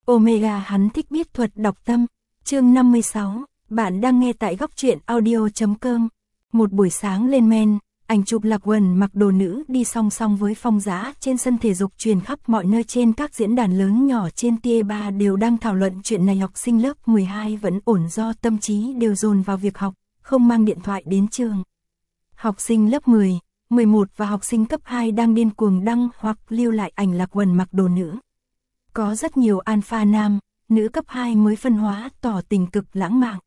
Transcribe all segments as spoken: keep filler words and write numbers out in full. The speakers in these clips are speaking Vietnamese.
Omega hắn thích biết thuật đọc tâm. Chương năm mươi sáu, bạn đang nghe tại góc truyện audio chấm com. Một buổi sáng lên men, ảnh chụp Lạc Uẩn mặc đồ nữ đi song song với Phong Dã trên sân thể dục truyền khắp mọi nơi, trên các diễn đàn lớn nhỏ trên T ba đều đang thảo luận chuyện này. Học sinh lớp mười hai vẫn ổn do tâm trí đều dồn vào việc học, không mang điện thoại đến trường. Học sinh lớp mười, mười một và học sinh cấp hai đang điên cuồng đăng hoặc lưu lại ảnh Lạc Uẩn mặc đồ nữ. Có rất nhiều alpha nam, nữ cấp hai mới phân hóa tỏ tình cực lãng mạn.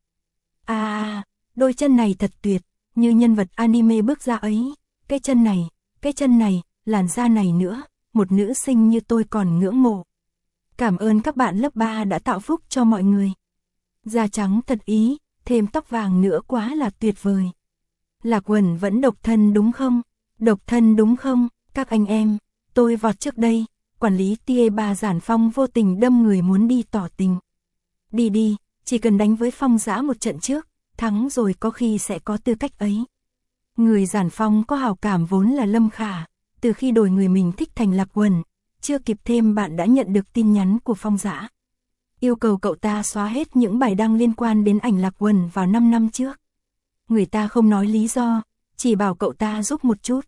À, đôi chân này thật tuyệt, như nhân vật anime bước ra ấy, cái chân này, cái chân này, làn da này nữa, một nữ sinh như tôi còn ngưỡng mộ. Cảm ơn các bạn lớp ba đã tạo phúc cho mọi người. Da trắng thật ý, thêm tóc vàng nữa quá là tuyệt vời. Lạc Uẩn vẫn độc thân đúng không? Độc thân đúng không, các anh em, tôi vọt trước đây. Quản lý T ba Giản Phong vô tình đâm người muốn đi tỏ tình. Đi đi, chỉ cần đánh với Phong Dã một trận trước, thắng rồi có khi sẽ có tư cách ấy. Người Giản Phong có hào cảm vốn là Lâm Khả, từ khi đổi người mình thích thành Lạc Uẩn, chưa kịp thêm bạn đã nhận được tin nhắn của Phong Dã. Yêu cầu cậu ta xóa hết những bài đăng liên quan đến ảnh Lạc Uẩn vào năm năm trước. Người ta không nói lý do, chỉ bảo cậu ta giúp một chút.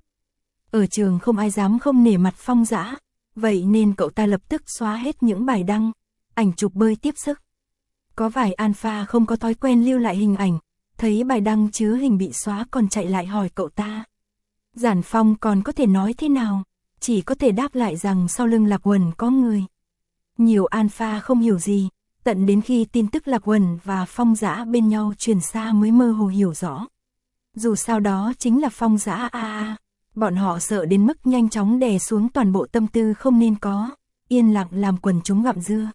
Ở trường không ai dám không nể mặt Phong Dã. Vậy nên cậu ta lập tức xóa hết những bài đăng, ảnh chụp bơi tiếp sức. Có vài alpha không có thói quen lưu lại hình ảnh, thấy bài đăng chứ hình bị xóa còn chạy lại hỏi cậu ta. Giản Phong còn có thể nói thế nào, chỉ có thể đáp lại rằng sau lưng Lạc Uẩn có người. Nhiều alpha không hiểu gì, tận đến khi tin tức Lạc Uẩn và Phong Dã bên nhau truyền xa mới mơ hồ hiểu rõ. Dù sao đó chính là Phong Dã a a. Bọn họ sợ đến mức nhanh chóng đè xuống toàn bộ tâm tư không nên có, yên lặng làm quần chúng gặm dưa.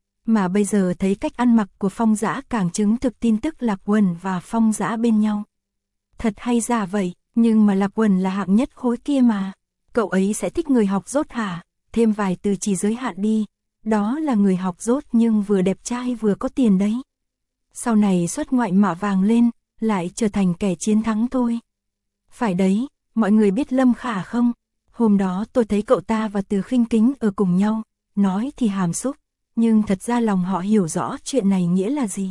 Mà bây giờ thấy cách ăn mặc của Phong Dã càng chứng thực tin tức Lạc Uẩn và Phong Dã bên nhau. Thật hay giả vậy, nhưng mà Lạc Uẩn là hạng nhất khối kia mà. Cậu ấy sẽ thích người học dốt hả? Thêm vài từ chỉ giới hạn đi. Đó là người học dốt nhưng vừa đẹp trai vừa có tiền đấy. Sau này xuất ngoại mạ vàng lên, lại trở thành kẻ chiến thắng thôi. Phải đấy. Mọi người biết Lâm Khả không? Hôm đó tôi thấy cậu ta và Từ Khinh Kính ở cùng nhau, nói thì hàm xúc, nhưng thật ra lòng họ hiểu rõ chuyện này nghĩa là gì.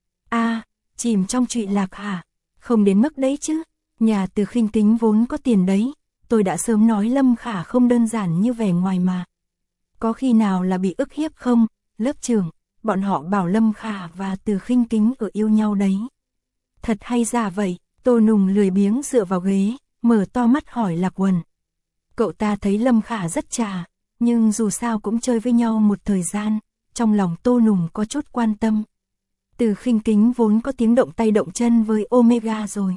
À, chìm trong trụy lạc hả? Không đến mức đấy chứ, nhà Từ Khinh Kính vốn có tiền đấy, tôi đã sớm nói Lâm Khả không đơn giản như vẻ ngoài mà. Có khi nào là bị ức hiếp không? Lớp trưởng, bọn họ bảo Lâm Khả và Từ Khinh Kính ở yêu nhau đấy. Thật hay giả vậy? Tô Nùng lười biếng dựa vào ghế, mở to mắt hỏi Lạc Uẩn. Cậu ta thấy Lâm Khả rất trà, nhưng dù sao cũng chơi với nhau một thời gian, trong lòng Tô Nùng có chút quan tâm. Từ Khinh Kính vốn có tiếng động tay động chân với Omega rồi.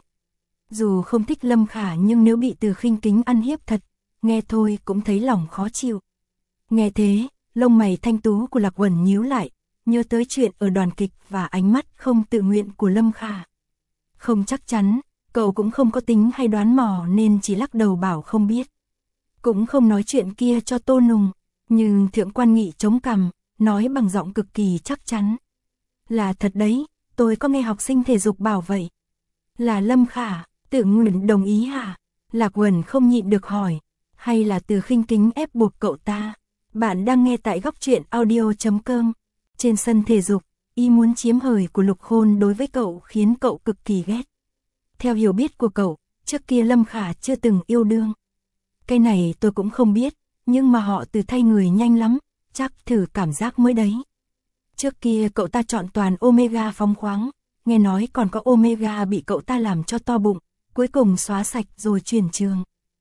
Dù không thích Lâm Khả nhưng nếu bị Từ Khinh Kính ăn hiếp thật, nghe thôi cũng thấy lòng khó chịu. Nghe thế, lông mày thanh tú của Lạc Uẩn nhíu lại, nhớ tới chuyện ở đoàn kịch và ánh mắt không tự nguyện của Lâm Khả. Không chắc chắn. Cậu cũng không có tính hay đoán mò nên chỉ lắc đầu bảo không biết. Cũng không nói chuyện kia cho Tô Nùng, nhưng Thượng Quan Nghị chống cằm, nói bằng giọng cực kỳ chắc chắn. Là thật đấy, tôi có nghe học sinh thể dục bảo vậy. Là Lâm Khả, tự nguyện đồng ý hả? Lạc Uẩn không nhịn được hỏi, hay là Từ Khinh Kính ép buộc cậu ta? Bạn đang nghe tại góc truyện audio chấm com. Trên sân thể dục, ý muốn chiếm hời của Lục Khôn đối với cậu khiến cậu cực kỳ ghét. Theo hiểu biết của cậu, trước kia Lâm Khả chưa từng yêu đương. Cái này tôi cũng không biết, nhưng mà họ từ thay người nhanh lắm, chắc thử cảm giác mới đấy. Trước kia cậu ta chọn toàn Omega phóng khoáng, nghe nói còn có Omega bị cậu ta làm cho to bụng, cuối cùng xóa sạch rồi chuyển trường.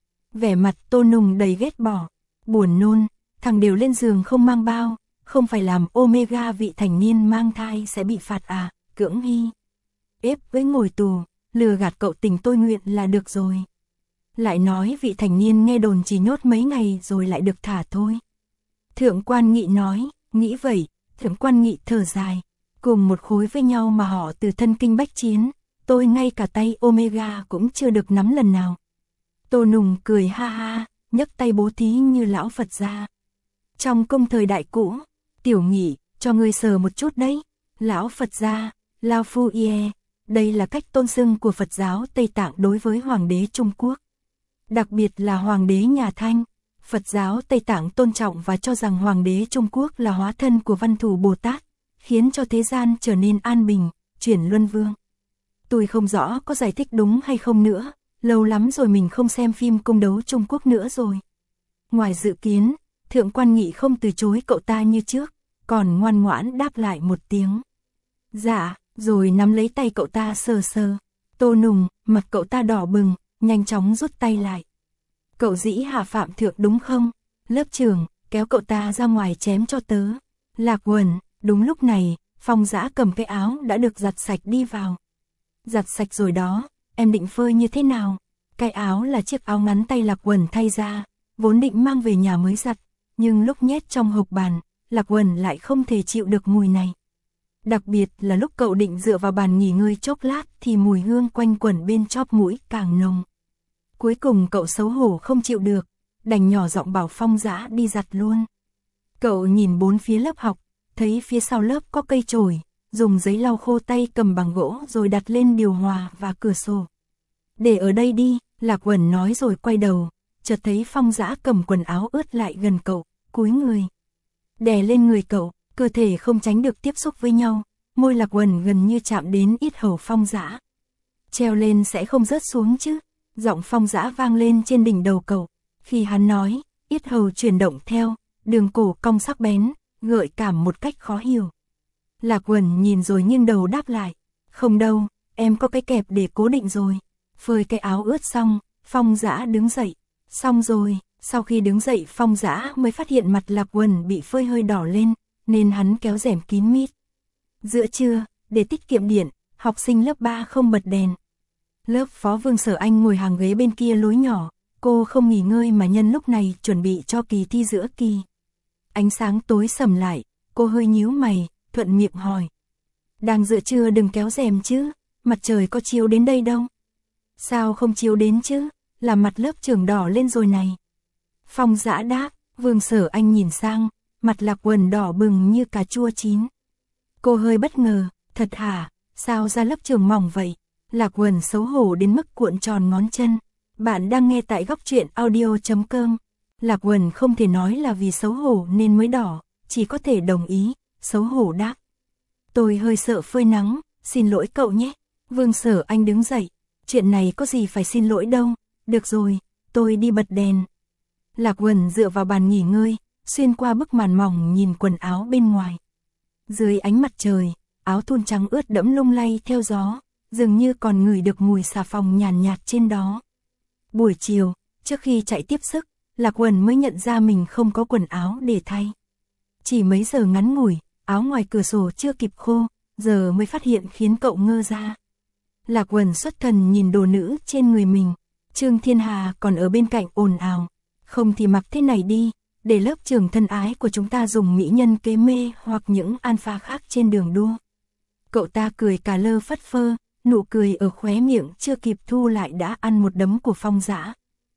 Vẻ mặt Tô Nùng đầy ghét bỏ, buồn nôn, thằng đều lên giường không mang bao, không phải làm Omega vị thành niên mang thai sẽ bị phạt à, cưỡng hy. Ép với ngồi tù. Lừa gạt cậu tình tôi nguyện là được rồi. Lại nói vị thành niên nghe đồn chỉ nhốt mấy ngày rồi lại được thả thôi. Thượng Quan Nghị nói, nghĩ vậy, Thượng Quan Nghị thở dài. Cùng một khối với nhau mà họ từ thân kinh bách chiến, tôi ngay cả tay Omega cũng chưa được nắm lần nào. Tô Nùng cười ha ha, nhấc tay bố thí như lão Phật gia. Trong công thời đại cũ, Tiểu Nghị, cho ngươi sờ một chút đấy. Lão Phật gia, Lao Phu Ie. Đây là cách tôn xưng của Phật giáo Tây Tạng đối với Hoàng đế Trung Quốc. Đặc biệt là Hoàng đế nhà Thanh, Phật giáo Tây Tạng tôn trọng và cho rằng Hoàng đế Trung Quốc là hóa thân của Văn Thù Bồ Tát, khiến cho thế gian trở nên an bình, chuyển luân vương. Tôi không rõ có giải thích đúng hay không nữa, lâu lắm rồi mình không xem phim cung đấu Trung Quốc nữa rồi. Ngoài dự kiến, Thượng Quan Nghị không từ chối cậu ta như trước, còn ngoan ngoãn đáp lại một tiếng. Dạ, rồi nắm lấy tay cậu ta sờ sờ. Tô Nùng, mặt cậu ta đỏ bừng, nhanh chóng rút tay lại. Cậu dĩ hạ phạm thượng đúng không? Lớp trưởng, kéo cậu ta ra ngoài chém cho tớ. Lạc Uẩn, đúng lúc này, Phong Dã cầm cái áo đã được giặt sạch đi vào. Giặt sạch rồi đó, em định phơi như thế nào? Cái áo là chiếc áo ngắn tay Lạc Uẩn thay ra, vốn định mang về nhà mới giặt, nhưng lúc nhét trong hộp bàn, Lạc Uẩn lại không thể chịu được mùi này. Đặc biệt là lúc cậu định dựa vào bàn nghỉ ngơi chốc lát thì mùi hương quanh quẩn bên chóp mũi càng nồng. Cuối cùng cậu xấu hổ không chịu được, đành nhỏ giọng bảo Phong Dã đi giặt luôn. Cậu nhìn bốn phía lớp học, thấy phía sau lớp có cây chổi, dùng giấy lau khô tay cầm bằng gỗ rồi đặt lên điều hòa và cửa sổ. Để ở đây đi, Lạc Uẩn nói rồi quay đầu, chợt thấy Phong Dã cầm quần áo ướt lại gần cậu, cúi người. Đè lên người cậu, cơ thể không tránh được tiếp xúc với nhau, môi Lạc Uẩn gần như chạm đến yết hầu Phong Dã. Treo lên sẽ không rớt xuống chứ? Giọng Phong Dã vang lên trên đỉnh đầu cậu, khi hắn nói, yết hầu chuyển động theo, đường cổ cong sắc bén, gợi cảm một cách khó hiểu. Lạc Uẩn nhìn rồi nghiêng đầu đáp lại, không đâu, em có cái kẹp để cố định rồi. Phơi cái áo ướt xong, Phong Dã đứng dậy, xong rồi, sau khi đứng dậy Phong Dã mới phát hiện mặt Lạc Uẩn bị phơi hơi đỏ lên, nên hắn kéo rèm kín mít. Giữa trưa, để tiết kiệm điện, học sinh lớp ba không bật đèn. Lớp phó Vương Sở Anh ngồi hàng ghế bên kia lối nhỏ, cô không nghỉ ngơi mà nhân lúc này chuẩn bị cho kỳ thi giữa kỳ. Ánh sáng tối sầm lại, cô hơi nhíu mày, thuận miệng hỏi. Đang giữa trưa đừng kéo rèm chứ, mặt trời có chiếu đến đây đâu. Sao không chiếu đến chứ, là mặt lớp trưởng đỏ lên rồi này. Phong Dã đáp, Vương Sở Anh nhìn sang, mặt Lạc Uẩn đỏ bừng như cà chua chín. Cô hơi bất ngờ, thật hả, sao da lớp trưởng mỏng vậy? Lạc Uẩn xấu hổ đến mức cuộn tròn ngón chân. Bạn đang nghe tại góc truyện audio chấm com. Lạc Uẩn không thể nói là vì xấu hổ nên mới đỏ, chỉ có thể đồng ý, xấu hổ đáp. Tôi hơi sợ phơi nắng, xin lỗi cậu nhé. Vương Sở Anh đứng dậy, chuyện này có gì phải xin lỗi đâu, được rồi, tôi đi bật đèn. Lạc Uẩn dựa vào bàn nghỉ ngơi, xuyên qua bức màn mỏng nhìn quần áo bên ngoài. Dưới ánh mặt trời, áo thun trắng ướt đẫm lung lay theo gió, dường như còn ngửi được mùi xà phòng nhàn nhạt trên đó. Buổi chiều, trước khi chạy tiếp sức, Lạc Uẩn mới nhận ra mình không có quần áo để thay. Chỉ mấy giờ ngắn ngủi, áo ngoài cửa sổ chưa kịp khô, giờ mới phát hiện khiến cậu ngơ ra. Lạc Uẩn xuất thần nhìn đồ nữ trên người mình, Trương Thiên Hà còn ở bên cạnh ồn ào. Không thì mặc thế này đi, để lớp trưởng thân ái của chúng ta dùng mỹ nhân kế mê hoặc những alpha khác trên đường đua. Cậu ta cười cà lơ phất phơ, nụ cười ở khóe miệng chưa kịp thu lại đã ăn một đấm của Phong Dã.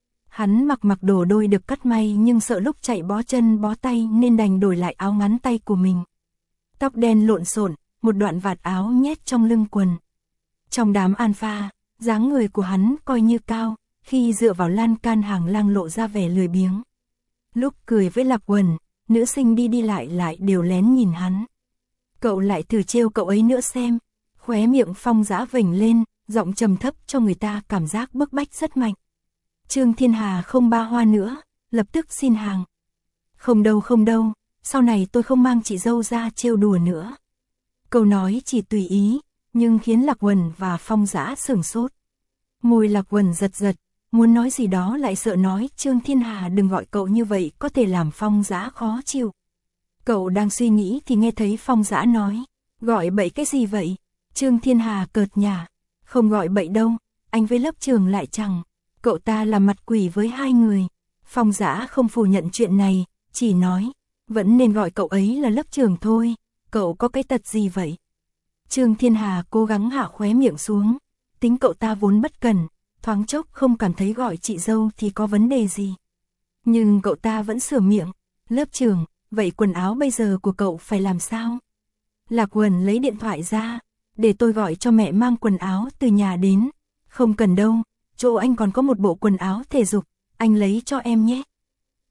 Hắn mặc mặc đồ đôi được cắt may nhưng sợ lúc chạy bó chân bó tay nên đành đổi lại áo ngắn tay của mình. Tóc đen lộn xộn, một đoạn vạt áo nhét trong lưng quần. Trong đám alpha, dáng người của hắn coi như cao, khi dựa vào lan can hàng lang lộ ra vẻ lười biếng. Lúc cười với Lạc Uẩn, nữ sinh đi đi lại lại đều lén nhìn hắn. Cậu lại thử trêu cậu ấy nữa xem. Khóe miệng Phong Dã vểnh lên, giọng trầm thấp cho người ta cảm giác bức bách rất mạnh. Trương Thiên Hà không ba hoa nữa, lập tức xin hàng. Không đâu không đâu, sau này tôi không mang chị dâu ra trêu đùa nữa. Câu nói chỉ tùy ý, nhưng khiến Lạc Uẩn và Phong Dã sửng sốt. Môi Lạc Uẩn giật giật, muốn nói gì đó lại sợ nói Trương Thiên Hà đừng gọi cậu như vậy có thể làm Phong Dã khó chịu. Cậu đang suy nghĩ thì nghe thấy Phong Dã nói, gọi bậy cái gì vậy? Trương Thiên Hà cợt nhả, không gọi bậy đâu, anh với lớp trưởng lại chẳng. Cậu ta là mặt quỷ với hai người. Phong Dã không phủ nhận chuyện này, chỉ nói, vẫn nên gọi cậu ấy là lớp trưởng thôi, cậu có cái tật gì vậy? Trương Thiên Hà cố gắng hạ khóe miệng xuống, tính cậu ta vốn bất cẩn, thoáng chốc không cảm thấy gọi chị dâu thì có vấn đề gì. Nhưng cậu ta vẫn sửa miệng, lớp trưởng, vậy quần áo bây giờ của cậu phải làm sao? Lạc Uẩn lấy điện thoại ra, để tôi gọi cho mẹ mang quần áo từ nhà đến. Không cần đâu, chỗ anh còn có một bộ quần áo thể dục, anh lấy cho em nhé.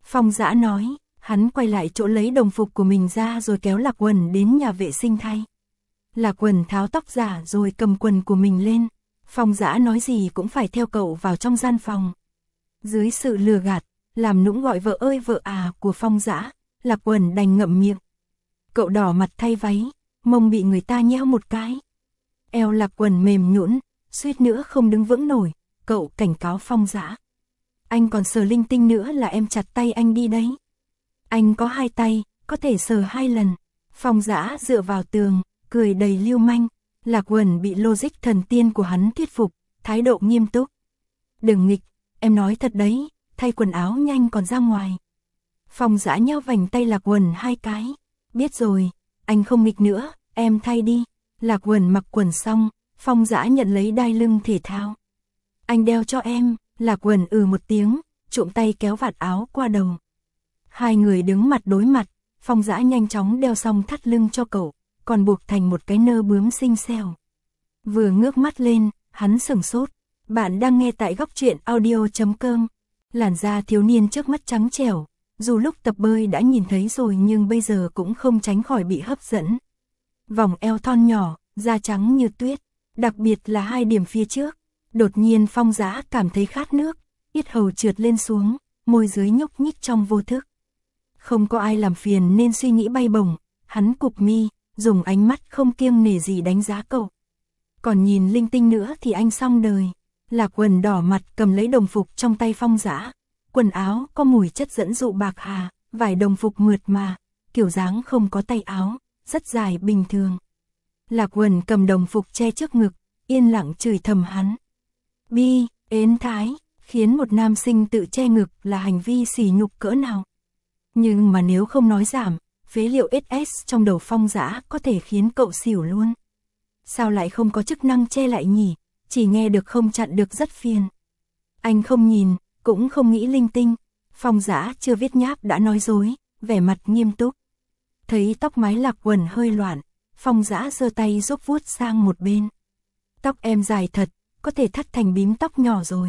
Phong Dã nói, hắn quay lại chỗ lấy đồng phục của mình ra rồi kéo Lạc Quần đến nhà vệ sinh thay. Lạc Quần tháo tóc giả rồi cầm quần của mình lên. Phong Dã nói gì cũng phải theo cậu vào trong gian phòng. Dưới sự lừa gạt, làm nũng gọi vợ ơi vợ à của Phong Dã, Lạc Quần đành ngậm miệng. Cậu đỏ mặt thay váy, mông bị người ta nhéo một cái. Eo Lạc Quần mềm nhũn, suýt nữa không đứng vững nổi, cậu cảnh cáo Phong Dã. Anh còn sờ linh tinh nữa là em chặt tay anh đi đấy. Anh có hai tay, có thể sờ hai lần. Phong Dã dựa vào tường, cười đầy lưu manh. Lạc Quần bị logic thần tiên của hắn thuyết phục, thái độ nghiêm túc. Đừng nghịch, em nói thật đấy, thay quần áo nhanh còn ra ngoài. Phong Dã nheo vành tay Lạc Quần hai cái. Biết rồi, anh không nghịch nữa, em thay đi. Lạc Quần mặc quần xong, Phong Dã nhận lấy đai lưng thể thao. Anh đeo cho em. Lạc Quần ừ một tiếng, trụm tay kéo vạt áo qua đầu. Hai người đứng mặt đối mặt, Phong Dã nhanh chóng đeo xong thắt lưng cho cậu, còn buộc thành một cái nơ bướm xinh xẻo. Vừa ngước mắt lên, hắn sửng sốt. Bạn đang nghe tại góc truyện audio chấm com. Làn da thiếu niên trước mắt trắng trẻo, dù lúc tập bơi đã nhìn thấy rồi nhưng bây giờ cũng không tránh khỏi bị hấp dẫn. Vòng eo thon nhỏ, da trắng như tuyết, đặc biệt là hai điểm phía trước. Đột nhiên Phong Dã cảm thấy khát nước, yết hầu trượt lên xuống, môi dưới nhúc nhích trong vô thức. Không có ai làm phiền nên suy nghĩ bay bổng, hắn cụp mi, dùng ánh mắt không kiêng nể gì đánh giá cậu. Còn nhìn linh tinh nữa thì anh xong đời. Lạc Quần đỏ mặt cầm lấy đồng phục trong tay Phong Dã. Quần áo có mùi chất dẫn dụ bạc hà, vải đồng phục mượt mà, kiểu dáng không có tay áo, rất dài bình thường. Lạc Quần cầm đồng phục che trước ngực, yên lặng chửi thầm hắn. Bi, ến thái, khiến một nam sinh tự che ngực là hành vi sỉ nhục cỡ nào. Nhưng mà nếu không nói giảm, phế liệu ét ét trong đầu Phong Dã có thể khiến cậu xỉu luôn. Sao lại không có chức năng che lại nhỉ, chỉ nghe được không chặn được rất phiền. Anh không nhìn, cũng không nghĩ linh tinh, Phong Dã chưa viết nháp đã nói dối, vẻ mặt nghiêm túc. Thấy tóc mái Lạc Quần hơi loạn, Phong Dã giơ tay giúp vuốt sang một bên. Tóc em dài thật, có thể thắt thành bím tóc nhỏ rồi.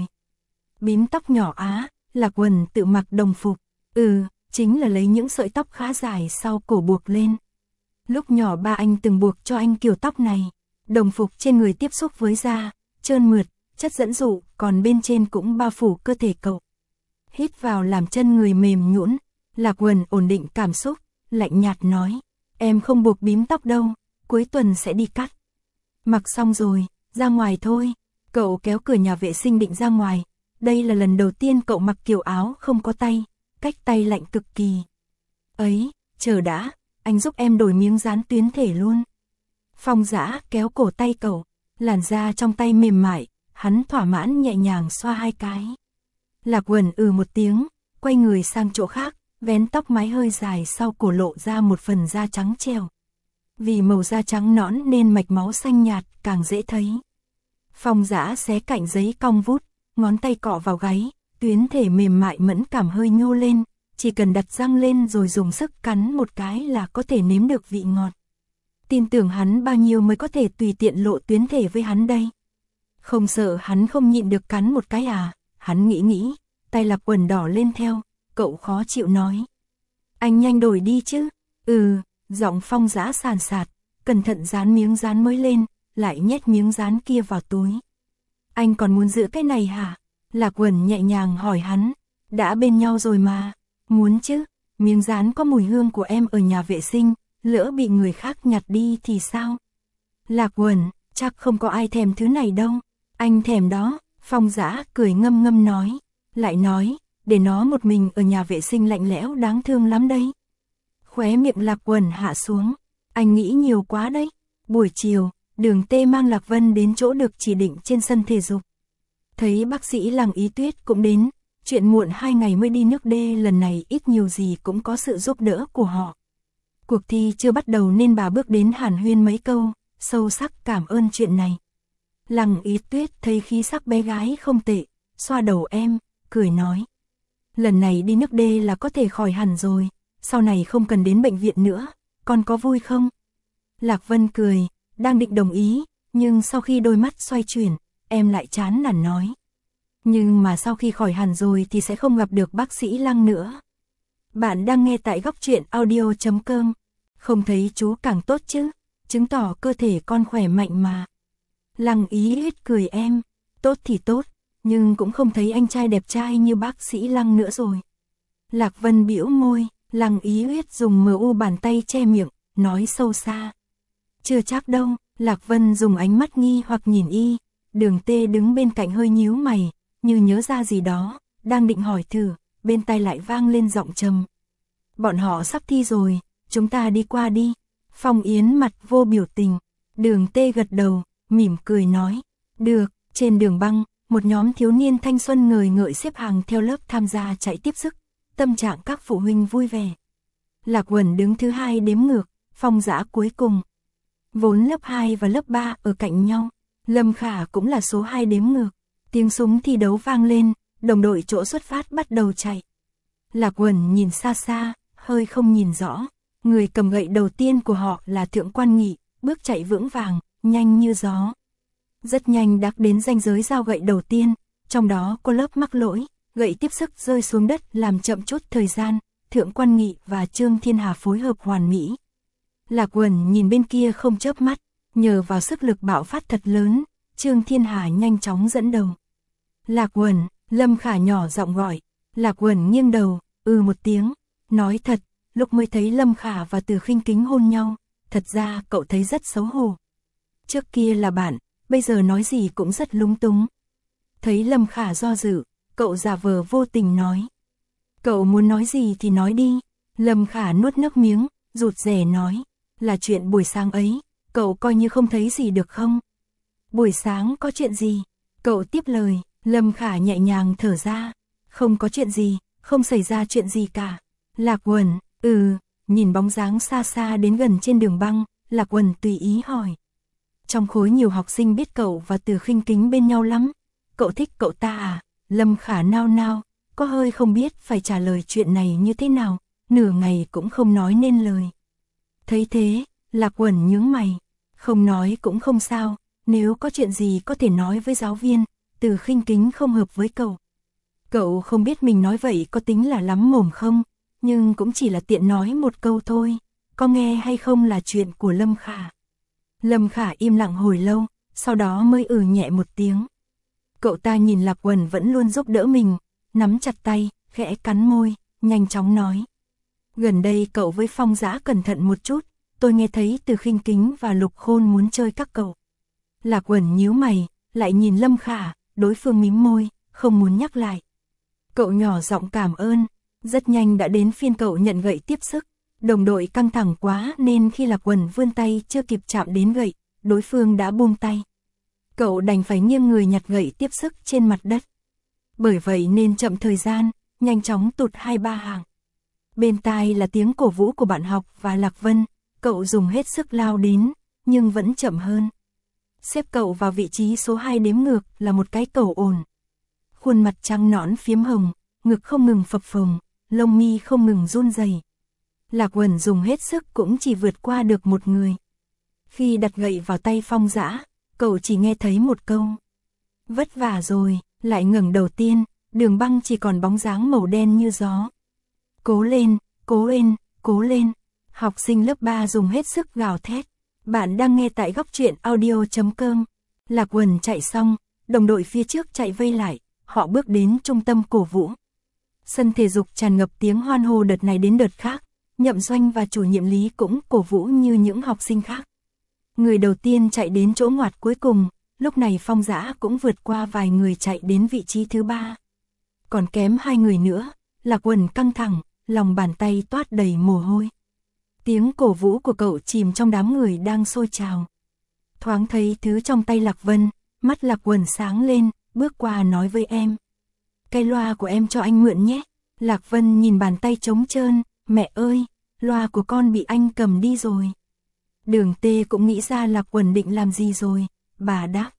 Bím tóc nhỏ á, Lạc Quần tự mặc đồng phục. Ừ, chính là lấy những sợi tóc khá dài sau cổ buộc lên. Lúc nhỏ ba anh từng buộc cho anh kiểu tóc này. Đồng phục trên người tiếp xúc với da, trơn mượt, chất dẫn dụ, còn bên trên cũng bao phủ cơ thể cậu. Hít vào làm chân người mềm nhũn, Lạc Quần ổn định cảm xúc, lạnh nhạt nói. Em không buộc bím tóc đâu, cuối tuần sẽ đi cắt. Mặc xong rồi, ra ngoài thôi. Cậu kéo cửa nhà vệ sinh định ra ngoài. Đây là lần đầu tiên cậu mặc kiểu áo không có tay, cách tay lạnh cực kỳ. Ấy, chờ đã, anh giúp em đổi miếng dán tuyến thể luôn. Phong Dã kéo cổ tay cậu, làn da trong tay mềm mại, hắn thỏa mãn nhẹ nhàng xoa hai cái. Lạc Quần ừ một tiếng, quay người sang chỗ khác, vén tóc mái hơi dài sau cổ lộ ra một phần da trắng trẻo. Vì màu da trắng nõn nên mạch máu xanh nhạt càng dễ thấy. Phong Dã xé cạnh giấy cong vút, ngón tay cọ vào gáy, tuyến thể mềm mại mẫn cảm hơi nhô lên, chỉ cần đặt răng lên rồi dùng sức cắn một cái là có thể nếm được vị ngọt. Tin tưởng hắn bao nhiêu mới có thể tùy tiện lộ tuyến thể với hắn đây. Không sợ hắn không nhịn được cắn một cái à, hắn nghĩ nghĩ, tay Lạc Quần đỏ lên theo, cậu khó chịu nói. Anh nhanh đổi đi chứ, ừ, giọng Phong Dã sàn sạt, cẩn thận dán miếng dán mới lên, lại nhét miếng dán kia vào túi. Anh còn muốn giữ cái này hả? Lạc Quần nhẹ nhàng hỏi hắn, đã bên nhau rồi mà, muốn chứ, miếng dán có mùi hương của em ở nhà vệ sinh, lỡ bị người khác nhặt đi thì sao? Lạc Quần, chắc không có ai thèm thứ này đâu, anh thèm đó, Phong Dã cười ngâm ngâm nói, lại nói, để nó một mình ở nhà vệ sinh lạnh lẽo đáng thương lắm đấy. Khóe miệng Lạc Quần hạ xuống, anh nghĩ nhiều quá đấy. Buổi chiều, Đường Tê mang Lạc Vân đến chỗ được chỉ định trên sân thể dục. Thấy bác sĩ Lăng Ý Tuyết cũng đến, chuyện muộn hai ngày mới đi nước đê lần này ít nhiều gì cũng có sự giúp đỡ của họ. Cuộc thi chưa bắt đầu nên bà bước đến hàn huyên mấy câu, sâu sắc cảm ơn chuyện này. Lăng Ý Tuyết thấy khí sắc bé gái không tệ, xoa đầu em, cười nói. Lần này đi nước đê là có thể khỏi hẳn rồi, sau này không cần đến bệnh viện nữa, con có vui không? Lạc Vân cười, đang định đồng ý, nhưng sau khi đôi mắt xoay chuyển, em lại chán nản nói. Nhưng mà sau khi khỏi hẳn rồi thì sẽ không gặp được bác sĩ Lăng nữa. Bạn đang nghe tại góc truyện audio.com. Không thấy chú càng tốt chứ, chứng tỏ cơ thể con khỏe mạnh mà. Lăng Ý Uyết cười em, tốt thì tốt, nhưng cũng không thấy anh trai đẹp trai như bác sĩ Lăng nữa rồi. Lạc Vân bĩu môi, Lăng Ý Uyết dùng mờ u bàn tay che miệng, nói sâu xa. Chưa chắc đâu, Lạc Vân dùng ánh mắt nghi hoặc nhìn y, Đường Tê đứng bên cạnh hơi nhíu mày, như nhớ ra gì đó, đang định hỏi thử, bên tai lại vang lên giọng trầm. Bọn họ sắp thi rồi, chúng ta đi qua đi. Phong Yến mặt vô biểu tình, Đường Tê gật đầu, mỉm cười nói. Được, trên đường băng, một nhóm thiếu niên thanh xuân ngời ngợi xếp hàng theo lớp tham gia chạy tiếp sức, tâm trạng các phụ huynh vui vẻ. Lạc Uẩn đứng thứ hai đếm ngược, Phong Dã cuối cùng. Vốn lớp hai và lớp ba ở cạnh nhau, Lâm Khả cũng là số hai đếm ngược. Tiếng súng thi đấu vang lên, đồng đội chỗ xuất phát bắt đầu chạy. Lạc Uẩn nhìn xa xa, hơi không nhìn rõ. Người cầm gậy đầu tiên của họ là Thượng Quan Nghị, bước chạy vững vàng, nhanh như gió. Rất nhanh đã đến ranh giới giao gậy đầu tiên, trong đó có lớp mắc lỗi, gậy tiếp sức rơi xuống đất làm chậm chút thời gian. Thượng Quan Nghị và Trương Thiên Hà phối hợp hoàn mỹ. Lạc Uẩn nhìn bên kia không chớp mắt, nhờ vào sức lực bạo phát thật lớn, Trương Thiên Hà nhanh chóng dẫn đầu. Lạc Uẩn, Lâm Khả nhỏ giọng gọi. Lạc Uẩn nghiêng đầu, ừ một tiếng, nói thật, lúc mới thấy Lâm Khả và Từ Khinh Kính hôn nhau, thật ra cậu thấy rất xấu hổ. Trước kia là bạn, bây giờ nói gì cũng rất lúng túng. Thấy Lâm Khả do dự, cậu giả vờ vô tình nói. Cậu muốn nói gì thì nói đi. Lâm Khả nuốt nước miếng, rụt rè nói, là chuyện buổi sáng ấy, cậu coi như không thấy gì được không? Buổi sáng có chuyện gì? Cậu tiếp lời. Lâm Khả nhẹ nhàng thở ra, không có chuyện gì, không xảy ra chuyện gì cả. Lạc Uẩn, ừ, nhìn bóng dáng xa xa đến gần trên đường băng, Lạc Uẩn tùy ý hỏi. Trong khối nhiều học sinh biết cậu và Từ Khinh Kính bên nhau lắm, cậu thích cậu ta à? Lâm Khả nao nao, có hơi không biết phải trả lời chuyện này như thế nào, nửa ngày cũng không nói nên lời. Thấy thế, Lạc Uẩn nhướng mày, không nói cũng không sao, nếu có chuyện gì có thể nói với giáo viên. Từ Khinh Kính không hợp với cậu. Cậu không biết mình nói vậy có tính là lắm mồm không, nhưng cũng chỉ là tiện nói một câu thôi, có nghe hay không là chuyện của Lâm Khả. Lâm Khả im lặng hồi lâu, sau đó mới ừ nhẹ một tiếng. Cậu ta nhìn Lạc Uẩn vẫn luôn giúp đỡ mình, nắm chặt tay, khẽ cắn môi, nhanh chóng nói. Gần đây cậu với Phong Dã cẩn thận một chút, tôi nghe thấy Từ Khinh Kính và Lục Khôn muốn chơi các cậu. Lạc Uẩn nhíu mày, lại nhìn Lâm Khả. Đối phương mím môi, không muốn nhắc lại. Cậu nhỏ giọng cảm ơn, rất nhanh đã đến phiên cậu nhận gậy tiếp sức. Đồng đội căng thẳng quá nên khi Lạc Uẩn vươn tay chưa kịp chạm đến gậy, đối phương đã buông tay. Cậu đành phải nghiêng người nhặt gậy tiếp sức trên mặt đất. Bởi vậy nên chậm thời gian, nhanh chóng tụt hai ba hàng. Bên tai là tiếng cổ vũ của bạn học và Lạc Vân, cậu dùng hết sức lao đến, nhưng vẫn chậm hơn. Xếp cậu vào vị trí số hai đếm ngược là một cái cầu ổn. Khuôn mặt trắng nõn phiếm hồng, ngực không ngừng phập phồng, lông mi không ngừng run rẩy. Lạc Uẩn dùng hết sức cũng chỉ vượt qua được một người. Khi đặt gậy vào tay Phong Dã, cậu chỉ nghe thấy một câu. Vất vả rồi, lại ngẩng đầu tiên, đường băng chỉ còn bóng dáng màu đen như gió. Cố lên, cố lên, cố lên. Học sinh lớp ba dùng hết sức gào thét. Bạn đang nghe tại góc truyện audio.com. Lạc Uẩn chạy xong, đồng đội phía trước chạy vây lại, họ bước đến trung tâm cổ vũ. Sân thể dục tràn ngập tiếng hoan hô đợt này đến đợt khác, Nhậm Doanh và chủ nhiệm Lý cũng cổ vũ như những học sinh khác. Người đầu tiên chạy đến chỗ ngoặt cuối cùng, lúc này Phong Dã cũng vượt qua vài người chạy đến vị trí thứ ba. Còn kém hai người nữa, Lạc Uẩn căng thẳng, lòng bàn tay toát đầy mồ hôi. Tiếng cổ vũ của cậu chìm trong đám người đang sôi trào. Thoáng thấy thứ trong tay Lạc Vân, mắt Lạc Uẩn sáng lên, bước qua nói với em. Cái loa của em cho anh mượn nhé. Lạc Vân nhìn bàn tay trống trơn, mẹ ơi, loa của con bị anh cầm đi rồi. Đường Tê cũng nghĩ ra Lạc Uẩn định làm gì rồi, bà đáp.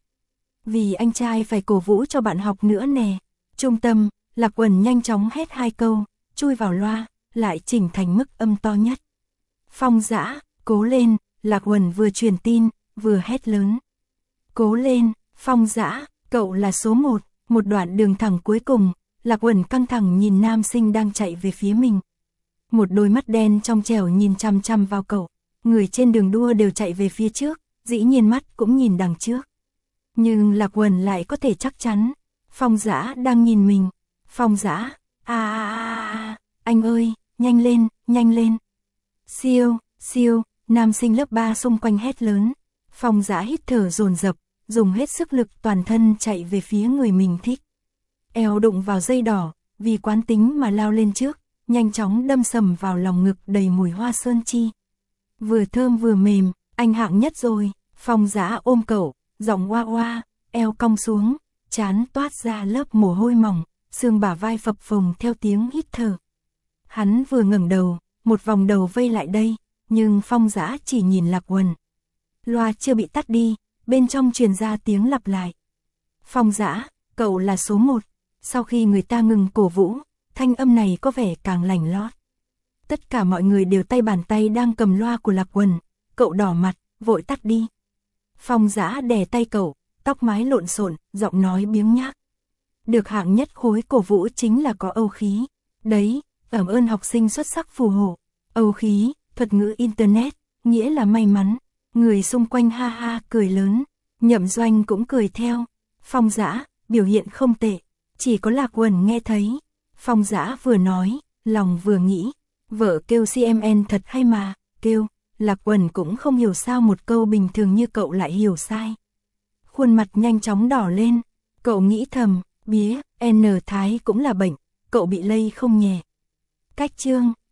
Vì anh trai phải cổ vũ cho bạn học nữa nè. Trung tâm, Lạc Uẩn nhanh chóng hét hai câu, chui vào loa, lại chỉnh thành mức âm to nhất. Phong Dã, cố lên, Lạc Uẩn vừa truyền tin, vừa hét lớn. Cố lên, Phong Dã, cậu là số một, một đoạn đường thẳng cuối cùng, Lạc Uẩn căng thẳng nhìn nam sinh đang chạy về phía mình. Một đôi mắt đen trong trẻo nhìn chăm chăm vào cậu. Người trên đường đua đều chạy về phía trước, dĩ nhiên mắt cũng nhìn đằng trước. Nhưng Lạc Quần lại có thể chắc chắn, Phong Dã đang nhìn mình. Phong Dã, à, à, à, à, anh ơi, nhanh lên, nhanh lên. Siêu, siêu, nam sinh lớp ba xung quanh hét lớn. Phong Dã hít thở dồn dập, dùng hết sức lực toàn thân chạy về phía người mình thích. Eo đụng vào dây đỏ, vì quán tính mà lao lên trước, nhanh chóng đâm sầm vào lòng ngực đầy mùi hoa sơn chi. Vừa thơm vừa mềm, anh hạng nhất rồi. Phong Dã ôm cậu, giọng oa oa, eo cong xuống, trán toát ra lớp mồ hôi mỏng, xương bả vai phập phồng theo tiếng hít thở. Hắn vừa ngẩng đầu, một vòng đầu vây lại đây, nhưng Phong Dã chỉ nhìn Lạc Quần. Loa chưa bị tắt đi, bên trong truyền ra tiếng lặp lại. Phong Dã, cậu là số một. Sau khi người ta ngừng cổ vũ, thanh âm này có vẻ càng lành lót. Tất cả mọi người đều tay bàn tay đang cầm loa của Lạc Quần, cậu đỏ mặt, vội tắt đi. Phong Dã đè tay cậu, tóc mái lộn xộn, giọng nói biếng nhác. Được hạng nhất khối cổ vũ chính là có âu khí. Đấy, cảm ơn học sinh xuất sắc phù hộ. Âu khí, thuật ngữ Internet, nghĩa là may mắn. Người xung quanh ha ha cười lớn, Nhậm Doanh cũng cười theo. Phong Dã, biểu hiện không tệ. Chỉ có Lạc Quần nghe thấy. Phong Dã vừa nói, lòng vừa nghĩ. Vợ kêu xê em en thật hay mà, kêu. Lạc Quần cũng không hiểu sao một câu bình thường như cậu lại hiểu sai. Khuôn mặt nhanh chóng đỏ lên. Cậu nghĩ thầm, bía, N Thái cũng là bệnh. Cậu bị lây không nhẹ. Cách chương,